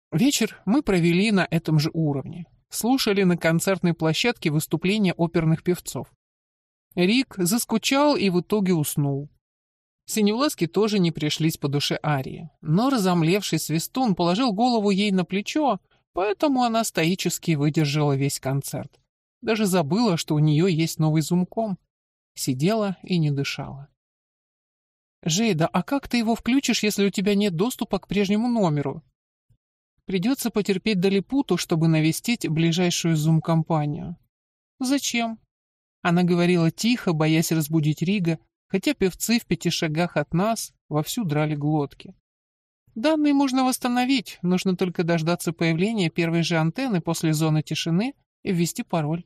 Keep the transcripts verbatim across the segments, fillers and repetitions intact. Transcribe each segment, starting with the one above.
Вечер мы провели на этом же уровне. Слушали на концертной площадке выступления оперных певцов. Рик заскучал и в итоге уснул. Синевласке тоже не пришлись по душе арии, но разомлевший свистун положил голову ей на плечо, поэтому она стоически выдержала весь концерт. Даже забыла, что у нее есть новый зумком. Сидела и не дышала. «Жейда, а как ты его включишь, если у тебя нет доступа к прежнему номеру?» «Придется потерпеть до Лилипуту, чтобы навестить ближайшую зум-компанию». «Зачем?» Она говорила тихо, боясь разбудить Рига, хотя певцы в пяти шагах от нас вовсю драли глотки. «Данные можно восстановить, нужно только дождаться появления первой же антенны после зоны тишины и ввести пароль».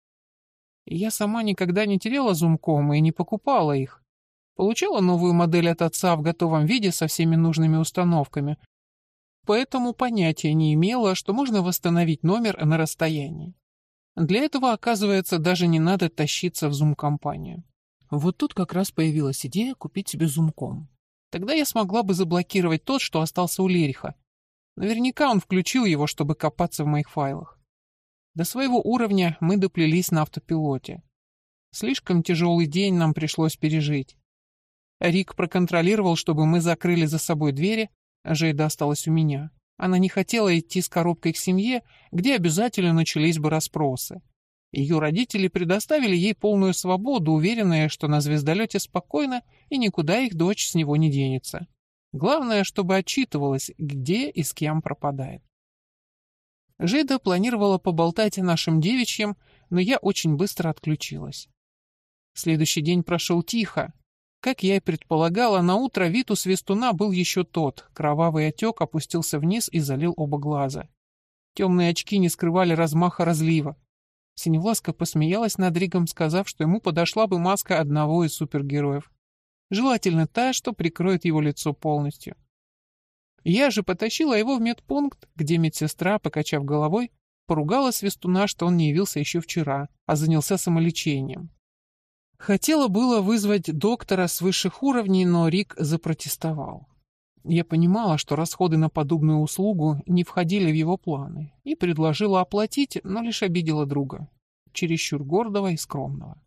Я сама никогда не теряла зумкомы и не покупала их. Получала новую модель от отца в готовом виде со всеми нужными установками, поэтому понятия не имела, что можно восстановить номер на расстоянии. Для этого, оказывается, даже не надо тащиться в зум-компанию. Вот тут как раз появилась идея купить себе зумком. Тогда я смогла бы заблокировать тот, что остался у Лериха. Наверняка он включил его, чтобы копаться в моих файлах. До своего уровня мы доплелись на автопилоте. Слишком тяжелый день нам пришлось пережить. Рик проконтролировал, чтобы мы закрыли за собой двери, а Жейда осталась у меня. Она не хотела идти с коробкой к семье, где обязательно начались бы расспросы. Ее родители предоставили ей полную свободу, уверенные, что на звездолете спокойно и никуда их дочь с него не денется. Главное, чтобы отчитывалась, где и с кем пропадает. Жейда планировала поболтать о нашем девичьем, но я очень быстро отключилась. Следующий день прошел тихо. Как я и предполагала, на утро вид у свистуна был еще тот. Кровавый отек опустился вниз и залил оба глаза. Темные очки не скрывали размаха разлива. Синевласка посмеялась над Ригом, сказав, что ему подошла бы маска одного из супергероев. Желательно та, что прикроет его лицо полностью. Я же потащила его в медпункт, где медсестра, покачав головой, поругала свистуна, что он не явился еще вчера, а занялся самолечением. Хотела было вызвать доктора с высших уровней, но Рик запротестовал. Я понимала, что расходы на подобную услугу не входили в его планы, и предложила оплатить, но лишь обидела друга, чересчур гордого и скромного.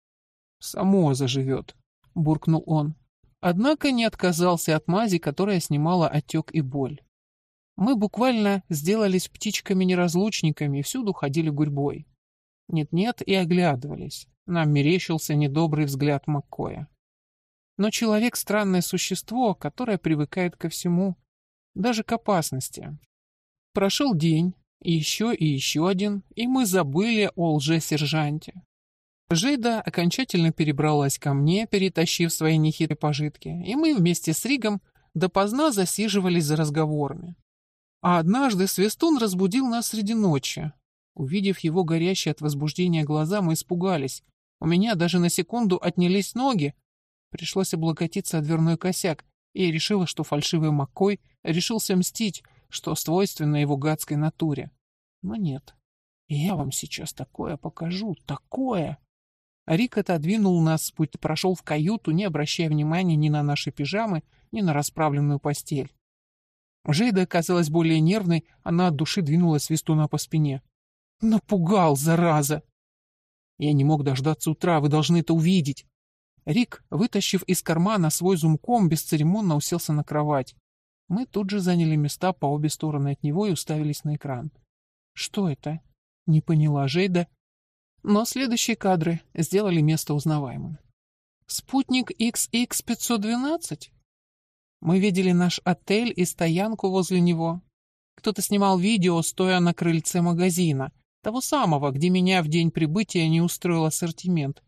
«Само заживет», — буркнул он. Однако не отказался от мази, которая снимала отек и боль. Мы буквально сделались птичками-неразлучниками и всюду ходили гурьбой. Нет-нет, и оглядывались. Нам мерещился недобрый взгляд Маккоя. Но человек — странное существо, которое привыкает ко всему, даже к опасности. Прошел день, и еще и еще один, и мы забыли о лже-сержанте. Жейда окончательно перебралась ко мне, перетащив свои нехитрые пожитки, и мы вместе с Ригом допоздна засиживались за разговорами. А однажды свистун разбудил нас среди ночи. Увидев его горящие от возбуждения глаза, мы испугались. У меня даже на секунду отнялись ноги. Пришлось облокотиться о дверной косяк, и я решила, что фальшивый Маккой решился мстить, что свойственно его гадской натуре. Но нет. Я вам сейчас такое покажу, такое. Рик отодвинул нас с пути, прошел в каюту, не обращая внимания ни на наши пижамы, ни на расправленную постель. Жейда оказалась более нервной, она от души двинула свистуна по спине. «Напугал, зараза!» «Я не мог дождаться утра, вы должны это увидеть!» Рик, вытащив из кармана свой зумком, бесцеремонно уселся на кровать. Мы тут же заняли места по обе стороны от него и уставились на экран. «Что это?» — не поняла Жейда. Но следующие кадры сделали место узнаваемым. «Спутник икс икс пятьсот двенадцать?» Мы видели наш отель и стоянку возле него. Кто-то снимал видео, стоя на крыльце магазина, того самого, где меня в день прибытия не устроил ассортимент.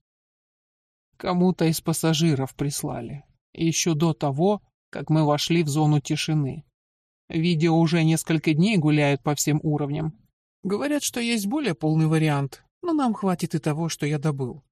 Кому-то из пассажиров прислали. Еще до того, как мы вошли в зону тишины. Видео уже несколько дней гуляют по всем уровням. Говорят, что есть более полный вариант, но нам хватит и того, что я добыл.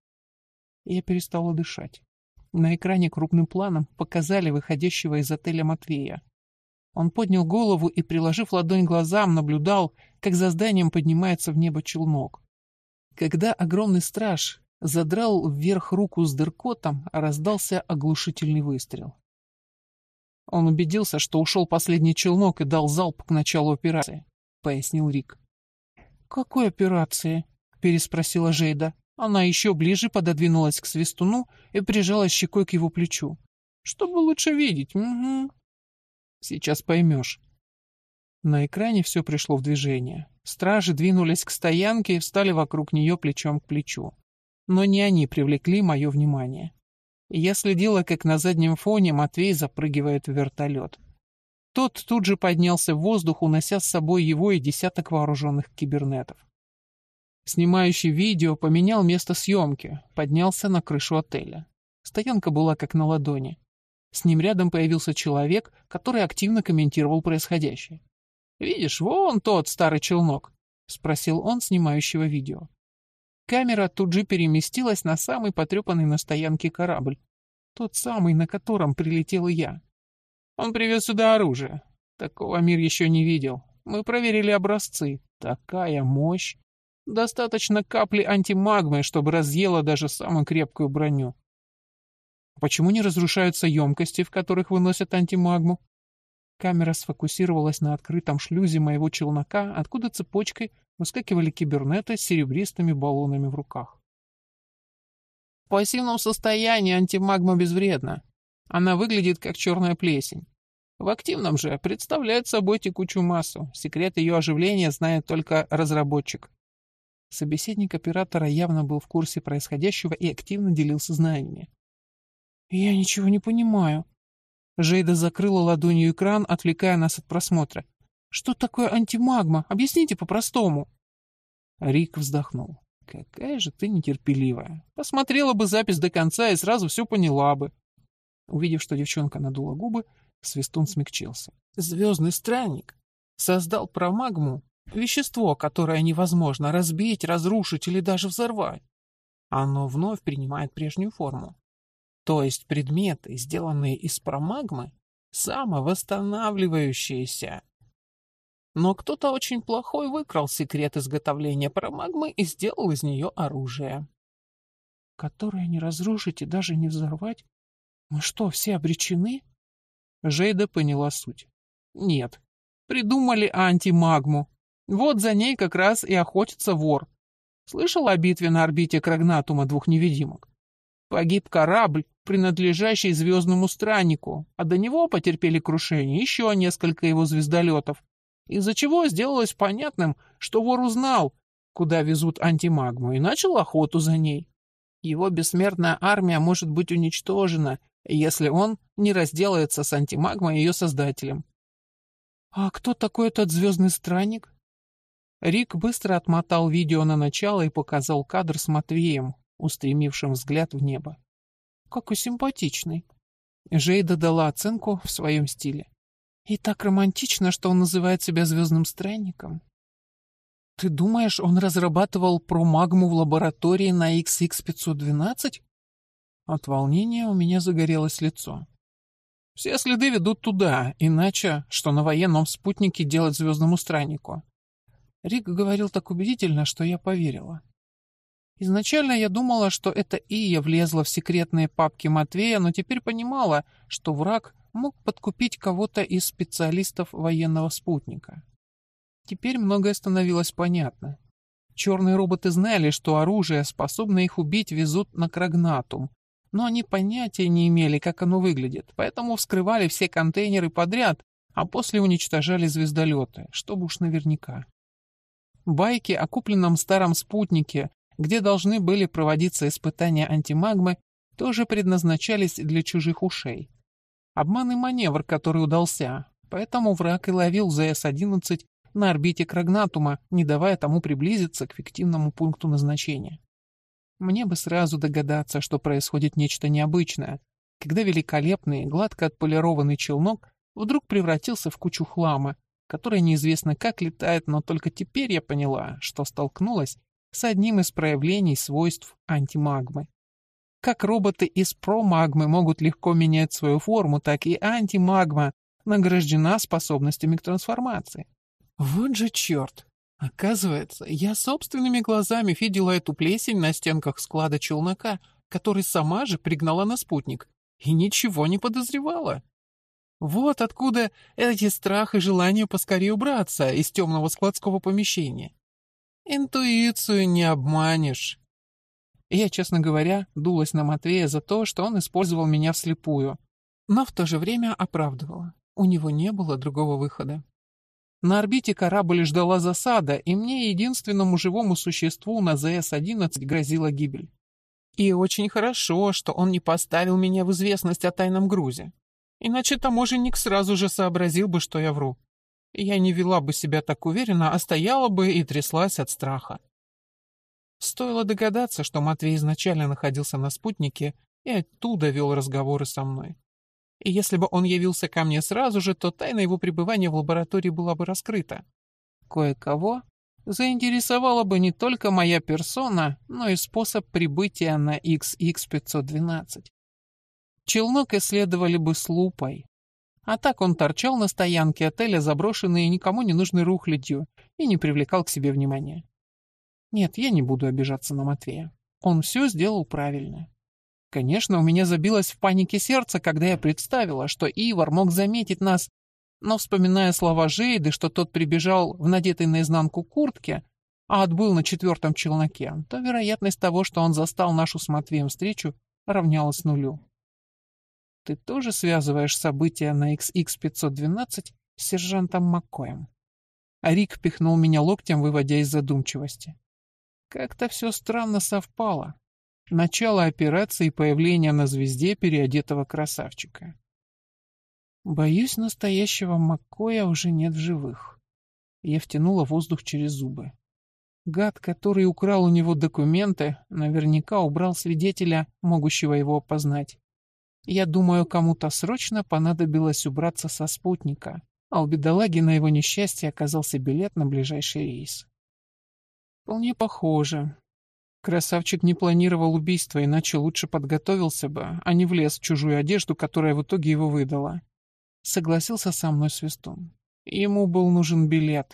Я перестала дышать. На экране крупным планом показали выходящего из отеля Матвея. Он поднял голову и, приложив ладонь к глазам, наблюдал, как за зданием поднимается в небо челнок. Когда огромный страж задрал вверх руку с дыркотом, раздался оглушительный выстрел. Он убедился, что ушел последний челнок и дал залп к началу операции, пояснил Рик. Какой операции? Переспросила Жейда. Она еще ближе пододвинулась к Свистуну и прижалась щекой к его плечу. Чтобы лучше видеть. Угу. Сейчас поймешь. На экране все пришло в движение. Стражи двинулись к стоянке и встали вокруг нее плечом к плечу. Но не они привлекли мое внимание. Я следила, как на заднем фоне Матвей запрыгивает в вертолет. Тот тут же поднялся в воздух, унося с собой его и десяток вооруженных кибернетов. Снимающий видео поменял место съемки, поднялся на крышу отеля. Стоянка была как на ладони. С ним рядом появился человек, который активно комментировал происходящее. «Видишь, вон тот старый челнок», — спросил он снимающего видео. Камера тут же переместилась на самый потрепанный на стоянке корабль, тот самый, на котором прилетел я. Он привез сюда оружие. Такого мир еще не видел. Мы проверили образцы. Такая мощь. Достаточно капли антимагмы, чтобы разъела даже самую крепкую броню. Почему не разрушаются емкости, в которых выносят антимагму? Камера сфокусировалась на открытом шлюзе моего челнока, откуда цепочкой выскакивали кибернеты с серебристыми баллонами в руках. В пассивном состоянии антимагма безвредна. Она выглядит как черная плесень. В активном же представляет собой текучую массу. Секрет ее оживления знает только разработчик. Собеседник оператора явно был в курсе происходящего и активно делился знаниями. «Я ничего не понимаю». Жейда закрыла ладонью экран, отвлекая нас от просмотра. «Что такое антимагма? Объясните по-простому». Рик вздохнул. «Какая же ты нетерпеливая. Посмотрела бы запись до конца и сразу все поняла бы». Увидев, что девчонка надула губы, Свистун смягчился. «Звездный странник создал промагму, вещество, которое невозможно разбить, разрушить или даже взорвать. Оно вновь принимает прежнюю форму. То есть предметы, сделанные из промагмы, самовосстанавливающиеся. Но кто-то очень плохой выкрал секрет изготовления промагмы и сделал из нее оружие. Которое не разрушить и даже не взорвать? Мы что, все обречены?» Жейда поняла суть. Нет. Придумали антимагму. Вот за ней как раз и охотится вор. Слышал о битве на орбите Крагнатума двух невидимок? Погиб корабль, принадлежащий звездному страннику, а до него потерпели крушение еще несколько его звездолетов, из-за чего сделалось понятным, что вор узнал, куда везут антимагму, и начал охоту за ней. Его бессмертная армия может быть уничтожена, если он не разделается с антимагмой и ее создателем. «А кто такой этот звездный странник?» Рик быстро отмотал видео на начало и показал кадр с Матвеем, устремившим взгляд в небо. «Какой симпатичный!» Жейда дала оценку в своем стиле. «И так романтично, что он называет себя звездным странником». «Ты думаешь, он разрабатывал промагму в лаборатории на икс икс пятьсот двенадцать?» От волнения у меня загорелось лицо. «Все следы ведут туда, иначе что на военном спутнике делать звездному страннику?» Рик говорил так убедительно, что я поверила. Изначально я думала, что это Ия влезла в секретные папки Матвея, но теперь понимала, что враг мог подкупить кого-то из специалистов военного спутника. Теперь многое становилось понятно. Черные роботы знали, что оружие, способное их убить, везут на Крагнатум, но они понятия не имели, как оно выглядит, поэтому вскрывали все контейнеры подряд, а после уничтожали звездолеты, чтобы уж наверняка. Байки о купленном старом спутнике, где должны были проводиться испытания антимагмы, тоже предназначались для чужих ушей. Обманный маневр, который удался, поэтому враг и ловил зэ эс одиннадцать на орбите Крагнатума, не давая тому приблизиться к фиктивному пункту назначения. Мне бы сразу догадаться, что происходит нечто необычное, когда великолепный, гладко отполированный челнок вдруг превратился в кучу хлама, которая неизвестно как летает, но только теперь я поняла, что столкнулась с одним из проявлений свойств антимагмы. Как роботы из промагмы могут легко менять свою форму, так и антимагма награждена способностями к трансформации. Вот же черт! Оказывается, я собственными глазами видела эту плесень на стенках склада челнока, который сама же пригнала на спутник, и ничего не подозревала. Вот откуда эти страх и желание поскорее убраться из темного складского помещения. Интуицию не обманешь. Я, честно говоря, дулась на Матвея за то, что он использовал меня вслепую, но в то же время оправдывала. У него не было другого выхода. На орбите корабль ждала засада, и мне, единственному живому существу на зэ эс одиннадцать, грозила гибель. И очень хорошо, что он не поставил меня в известность о тайном грузе. Иначе таможенник сразу же сообразил бы, что я вру. Я не вела бы себя так уверенно, а стояла бы и тряслась от страха. Стоило догадаться, что Матвей изначально находился на спутнике и оттуда вел разговоры со мной. И если бы он явился ко мне сразу же, то тайна его пребывания в лаборатории была бы раскрыта. Кое-кого заинтересовала бы не только моя персона, но и способ прибытия на икс икс пятьсот двенадцать. Челнок исследовали бы с лупой. А так он торчал на стоянке отеля, заброшенный и никому не нужной рухлядью, и не привлекал к себе внимания. Нет, я не буду обижаться на Матвея. Он все сделал правильно. Конечно, у меня забилось в панике сердце, когда я представила, что Ивар мог заметить нас, но, вспоминая слова Жейды, что тот прибежал в надетой наизнанку куртке, а отбыл на четвертом челноке, то вероятность того, что он застал нашу с Матвеем встречу, равнялась нулю. Ты тоже связываешь события на икс икс пятьсот двенадцать с сержантом Маккоем? А Рик пихнул меня локтем, выводя из задумчивости. Как-то все странно совпало. Начало операции и появление на звезде переодетого красавчика. Боюсь, настоящего Маккоя уже нет в живых. Я втянула воздух через зубы. Гад, который украл у него документы, наверняка убрал свидетеля, могущего его опознать. Я думаю, кому-то срочно понадобилось убраться со спутника, а у бедолаги на его несчастье оказался билет на ближайший рейс. Вполне похоже. Красавчик не планировал убийство, иначе лучше подготовился бы, а не влез в чужую одежду, которая в итоге его выдала. Согласился со мной Свистун. Ему был нужен билет.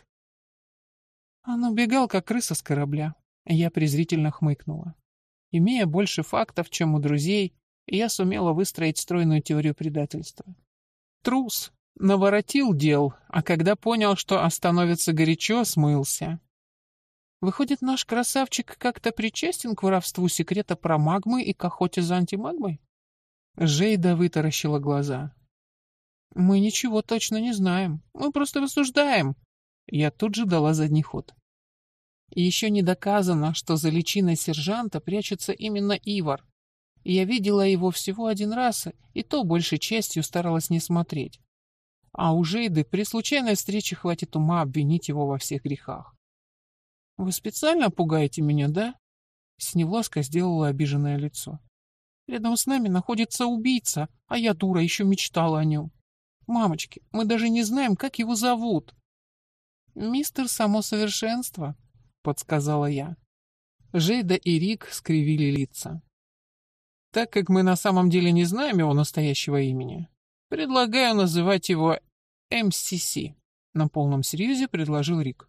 Он убегал, как крыса с корабля. Я презрительно хмыкнула. Имея больше фактов, чем у друзей, я сумела выстроить стройную теорию предательства. Трус. Наворотил дел, а когда понял, что остановится горячо, смылся. Выходит, наш красавчик как-то причастен к воровству секрета про магмы и к охоте за антимагмой? Жейда вытаращила глаза. Мы ничего точно не знаем. Мы просто рассуждаем. Я тут же дала задний ход. И еще не доказано, что за личиной сержанта прячется именно Ивар. Я видела его всего один раз, и то большей частью старалась не смотреть. А у Жейды при случайной встрече хватит ума обвинить его во всех грехах. «Вы специально пугаете меня, да?» Синевласка сделала обиженное лицо. «Рядом с нами находится убийца, а я, дура, еще мечтала о нем. Мамочки, мы даже не знаем, как его зовут». «Мистер Самосовершенство», — подсказала я. Жейда и Рик скривили лица. «Так как мы на самом деле не знаем его настоящего имени, предлагаю называть его эм си си», — на полном серьезе предложил Рик.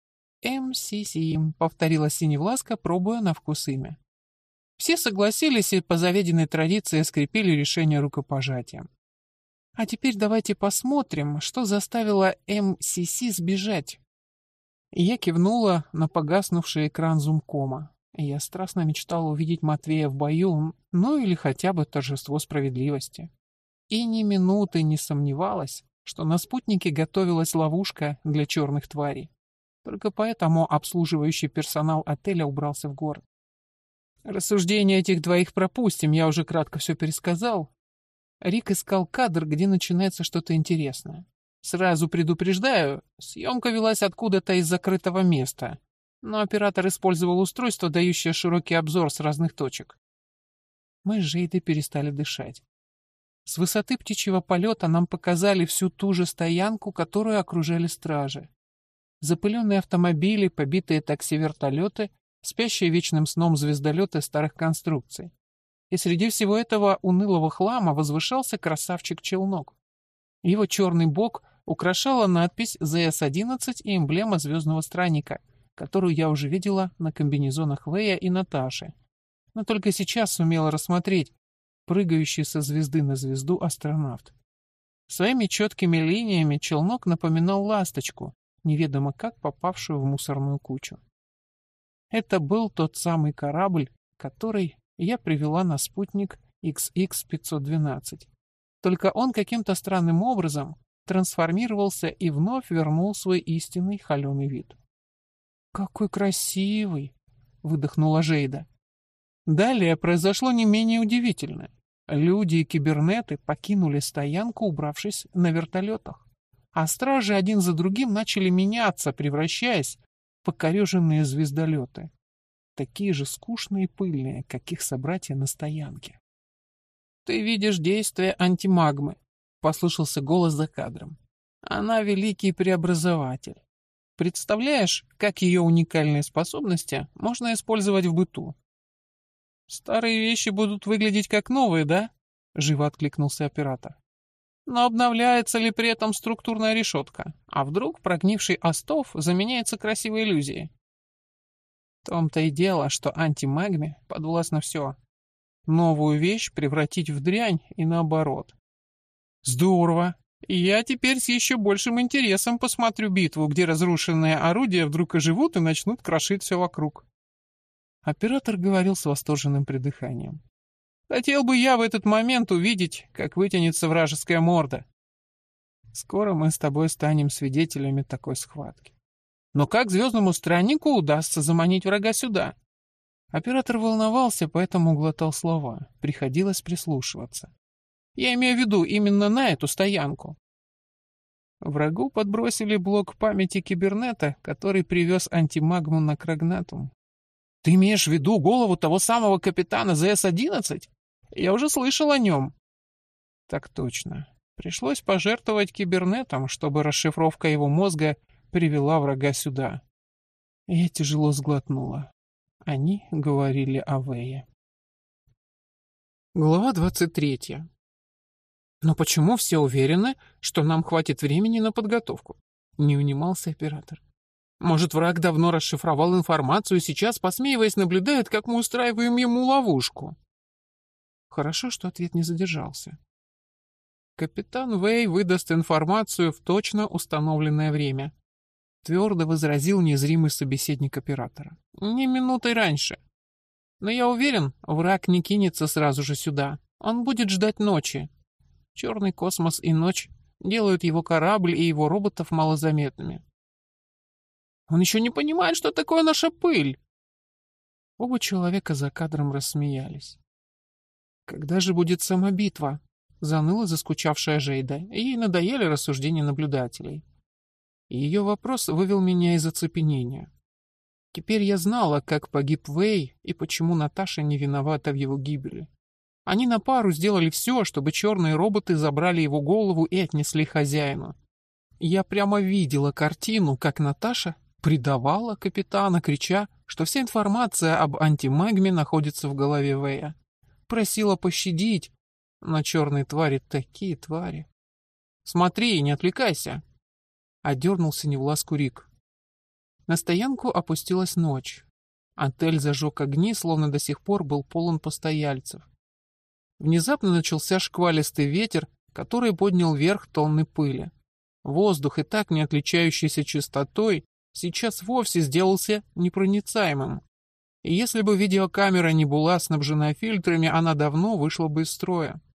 эм си си, — повторила Синевласка, пробуя на вкус имя. Все согласились и по заведенной традиции скрепили решение рукопожатием. А теперь давайте посмотрим, что заставило эм си си сбежать. Я кивнула на погаснувший экран зумкома. Я страстно мечтала увидеть Матвея в бою, ну или хотя бы торжество справедливости. И ни минуты не сомневалась, что на спутнике готовилась ловушка для черных тварей. Только поэтому обслуживающий персонал отеля убрался в город. Рассуждения этих двоих пропустим, я уже кратко все пересказал. Рик искал кадр, где начинается что-то интересное. Сразу предупреждаю, съемка велась откуда-то из закрытого места, но оператор использовал устройство, дающее широкий обзор с разных точек. Мы с Жейдой перестали дышать. С высоты птичьего полета нам показали всю ту же стоянку, которую окружали стражи. Запыленные автомобили, побитые такси-вертолеты, спящие вечным сном звездолеты старых конструкций. И среди всего этого унылого хлама возвышался красавчик-челнок. Его черный бок украшала надпись зэ эс одиннадцать и эмблема звездного странника, которую я уже видела на комбинезонах Вэя и Наташи, но только сейчас сумела рассмотреть прыгающий со звезды на звезду астронавт. Своими четкими линиями челнок напоминал ласточку, неведомо как попавшую в мусорную кучу. Это был тот самый корабль, который я привела на спутник икс икс пятьсот двенадцать. Только он каким-то странным образом трансформировался и вновь вернул свой истинный холеный вид. «Какой красивый!» — выдохнула Жейда. Далее произошло не менее удивительное. Люди и кибернеты покинули стоянку, убравшись на вертолетах. А стражи один за другим начали меняться, превращаясь в покореженные звездолеты. Такие же скучные и пыльные, как их собратья на стоянке. «Ты видишь действие антимагмы», — послышался голос за кадром. «Она великий преобразователь. Представляешь, как ее уникальные способности можно использовать в быту?» «Старые вещи будут выглядеть как новые, да?» — живо откликнулся оператор. «Но обновляется ли при этом структурная решетка? А вдруг прогнивший остов заменяется красивой иллюзией?» В том-то и дело, что антимагме подвластно все. Новую вещь превратить в дрянь и наоборот. Здорово! Я теперь с еще большим интересом посмотрю битву, где разрушенные орудия вдруг оживут и начнут крошить все вокруг. Оператор говорил с восторженным придыханием. Хотел бы я в этот момент увидеть, как вытянется вражеская морда. Скоро мы с тобой станем свидетелями такой схватки. Но как звездному страннику удастся заманить врага сюда? Оператор волновался, поэтому глотал слова. Приходилось прислушиваться. Я имею в виду именно на эту стоянку. Врагу подбросили блок памяти кибернета, который привез антимагму на Крагнатум. Ты имеешь в виду голову того самого капитана зэ эс одиннадцать? Я уже слышал о нем. Так точно. Пришлось пожертвовать кибернетом, чтобы расшифровка его мозга привела врага сюда. Я тяжело сглотнула. Они говорили о Вэе. Глава двадцать третья. Но почему все уверены, что нам хватит времени на подготовку? Не унимался оператор. Может, враг давно расшифровал информацию и сейчас, посмеиваясь, наблюдает, как мы устраиваем ему ловушку? Хорошо, что ответ не задержался. Капитан Вэй выдаст информацию в точно установленное время. Твердо возразил незримый собеседник оператора. Не минутой раньше. Но я уверен, враг не кинется сразу же сюда. Он будет ждать ночи. Черный космос и ночь делают его корабль и его роботов малозаметными. Он еще не понимает, что такое наша пыль. Оба человека за кадром рассмеялись. Когда же будет сама битва? Заныла заскучавшая Жейда. Ей надоели рассуждения наблюдателей. Ее вопрос вывел меня из оцепенения. Теперь я знала, как погиб Вэй и почему Наташа не виновата в его гибели. Они на пару сделали все, чтобы черные роботы забрали его голову и отнесли хозяину. Я прямо видела картину, как Наташа предавала капитана, крича, что вся информация об антимагме находится в голове Вэя. Просила пощадить, но черные твари такие твари. «Смотри, не отвлекайся!» — одернулся невласку Рик. На стоянку опустилась ночь. Отель зажег огни, словно до сих пор был полон постояльцев. Внезапно начался шквалистый ветер, который поднял вверх тонны пыли. Воздух, и так не отличающийся чистотой, сейчас вовсе сделался непроницаемым. И если бы видеокамера не была снабжена фильтрами, она давно вышла бы из строя.